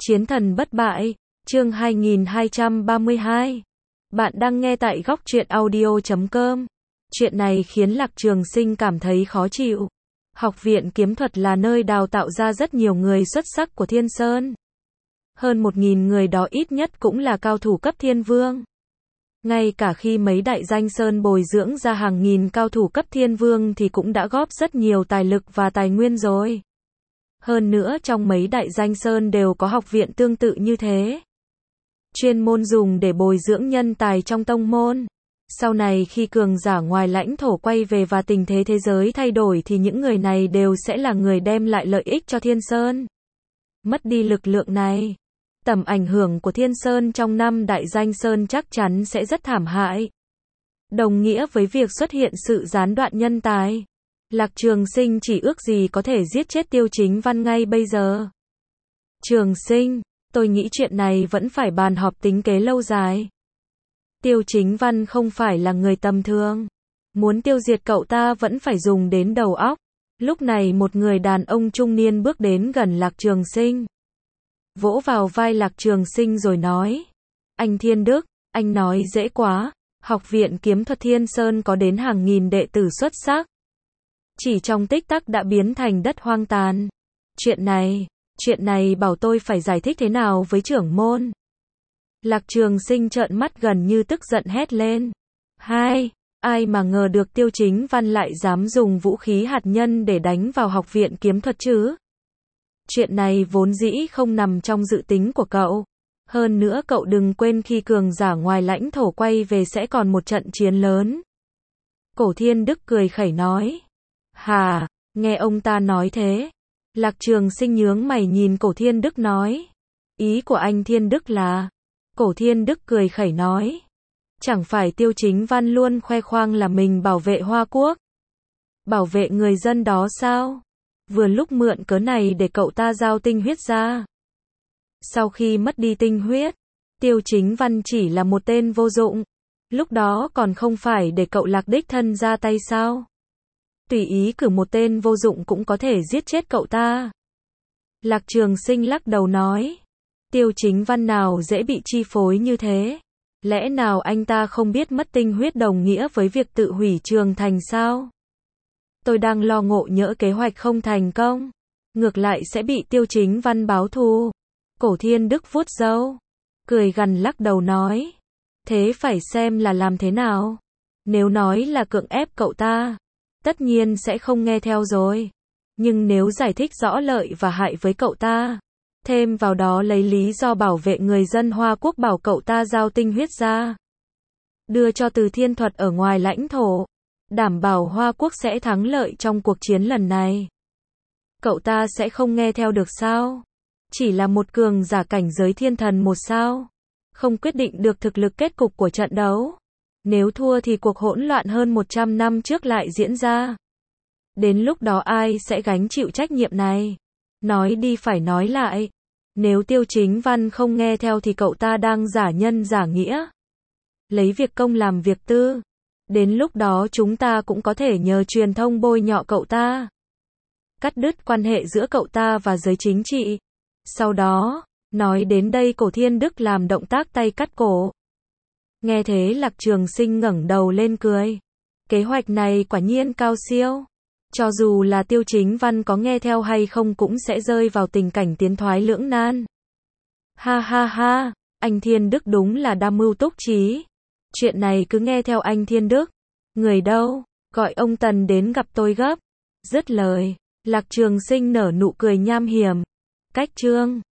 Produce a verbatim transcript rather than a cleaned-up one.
Chiến thần bất bại, chương hai nghìn hai trăm ba mươi hai. Bạn đang nghe tại góc truyện audio chấm com. Chuyện này khiến Lạc Trường Sinh cảm thấy khó chịu. Học viện kiếm thuật là nơi đào tạo ra rất nhiều người xuất sắc của Thiên Sơn. Hơn một nghìn người đó ít nhất cũng là cao thủ cấp thiên vương. Ngay cả khi mấy đại danh sơn bồi dưỡng ra hàng nghìn cao thủ cấp thiên vương thì cũng đã góp rất nhiều tài lực và tài nguyên rồi. Hơn nữa trong mấy đại danh sơn đều có học viện tương tự như thế. Chuyên môn dùng để bồi dưỡng nhân tài trong tông môn. Sau này khi cường giả ngoài lãnh thổ quay về và tình thế thế giới thay đổi thì những người này đều sẽ là người đem lại lợi ích cho Thiên Sơn. Mất đi lực lượng này, tầm ảnh hưởng của Thiên Sơn trong năm đại danh sơn chắc chắn sẽ rất thảm hại. Đồng nghĩa với việc xuất hiện sự gián đoạn nhân tài. Lạc Trường Sinh chỉ ước gì có thể giết chết Tiêu Chính Văn ngay bây giờ. Trường Sinh, tôi nghĩ chuyện này vẫn phải bàn họp tính kế lâu dài. Tiêu Chính Văn không phải là người tầm thường. Muốn tiêu diệt cậu ta vẫn phải dùng đến đầu óc. Lúc này một người đàn ông trung niên bước đến gần Lạc Trường Sinh. Vỗ vào vai Lạc Trường Sinh rồi nói. Anh Thiên Đức, anh nói dễ quá. Học viện kiếm thuật Thiên Sơn có đến hàng nghìn đệ tử xuất sắc. Chỉ trong tích tắc đã biến thành đất hoang tàn. Chuyện này, chuyện này bảo tôi phải giải thích thế nào với trưởng môn. Lạc Trường Sinh trợn mắt gần như tức giận hét lên. Hai, ai mà ngờ được Tiêu Chính Văn lại dám dùng vũ khí hạt nhân để đánh vào học viện kiếm thuật chứ. Chuyện này vốn dĩ không nằm trong dự tính của cậu. Hơn nữa cậu đừng quên khi cường giả ngoài lãnh thổ quay về sẽ còn một trận chiến lớn. Cổ Thiên Đức cười khẩy nói. Hà, nghe ông ta nói thế. Lạc Trường Sinh nhướng mày nhìn Cổ Thiên Đức nói. Ý của anh Thiên Đức là... Cổ Thiên Đức cười khẩy nói. Chẳng phải Tiêu Chính Văn luôn khoe khoang là mình bảo vệ Hoa Quốc. Bảo vệ người dân đó sao? Vừa lúc mượn cớ này để cậu ta giao tinh huyết ra. Sau khi mất đi tinh huyết, Tiêu Chính Văn chỉ là một tên vô dụng. Lúc đó còn không phải để cậu Lạc đích thân ra tay sao? Tùy ý cử một tên vô dụng cũng có thể giết chết cậu ta. Lạc Trường Sinh lắc đầu nói. Tiêu Chính Văn nào dễ bị chi phối như thế? Lẽ nào anh ta không biết mất tinh huyết đồng nghĩa với việc tự hủy Trường Thành sao? Tôi đang lo ngộ nhỡ kế hoạch không thành công. Ngược lại sẽ bị Tiêu Chính Văn báo thù. Cổ Thiên Đức vuốt râu. Cười gằn lắc đầu nói. Thế phải xem là làm thế nào? Nếu nói là cưỡng ép cậu ta, tất nhiên sẽ không nghe theo rồi. Nhưng nếu giải thích rõ lợi và hại với cậu ta, thêm vào đó lấy lý do bảo vệ người dân Hoa Quốc bảo cậu ta giao tinh huyết ra, đưa cho Từ Thiên Thuật ở ngoài lãnh thổ, đảm bảo Hoa Quốc sẽ thắng lợi trong cuộc chiến lần này. Cậu ta sẽ không nghe theo được sao? Chỉ là một cường giả cảnh giới thiên thần một sao? Không quyết định được thực lực kết cục của trận đấu. Nếu thua thì cuộc hỗn loạn hơn một trăm năm trước lại diễn ra. Đến lúc đó ai sẽ gánh chịu trách nhiệm này? Nói đi phải nói lại. Nếu Tiêu Chính Văn không nghe theo thì cậu ta đang giả nhân giả nghĩa. Lấy việc công làm việc tư. Đến lúc đó chúng ta cũng có thể nhờ truyền thông bôi nhọ cậu ta. Cắt đứt quan hệ giữa cậu ta và giới chính trị. Sau đó, nói đến đây Cổ Thiên Đức làm động tác tay cắt cổ. Nghe thế Lạc Trường Sinh ngẩng đầu lên cười. Kế hoạch này quả nhiên cao siêu. Cho dù là Tiêu Chính Văn có nghe theo hay không cũng sẽ rơi vào tình cảnh tiến thoái lưỡng nan. Ha ha ha, anh Thiên Đức đúng là đa mưu túc trí. Chuyện này cứ nghe theo anh Thiên Đức. Người đâu, gọi ông Tần đến gặp tôi gấp. Dứt lời, Lạc Trường Sinh nở nụ cười nham hiểm. Cách chương